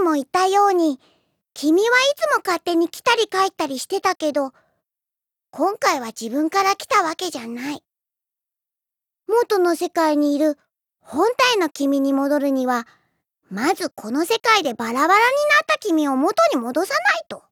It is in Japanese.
にも言ったように、君はいつも勝手に来たり帰ったりしてたけど、今回は自分から来たわけじゃない。元の世界にいる本体の君に戻るには、まずこの世界でバラバラになった君を元に戻さないと。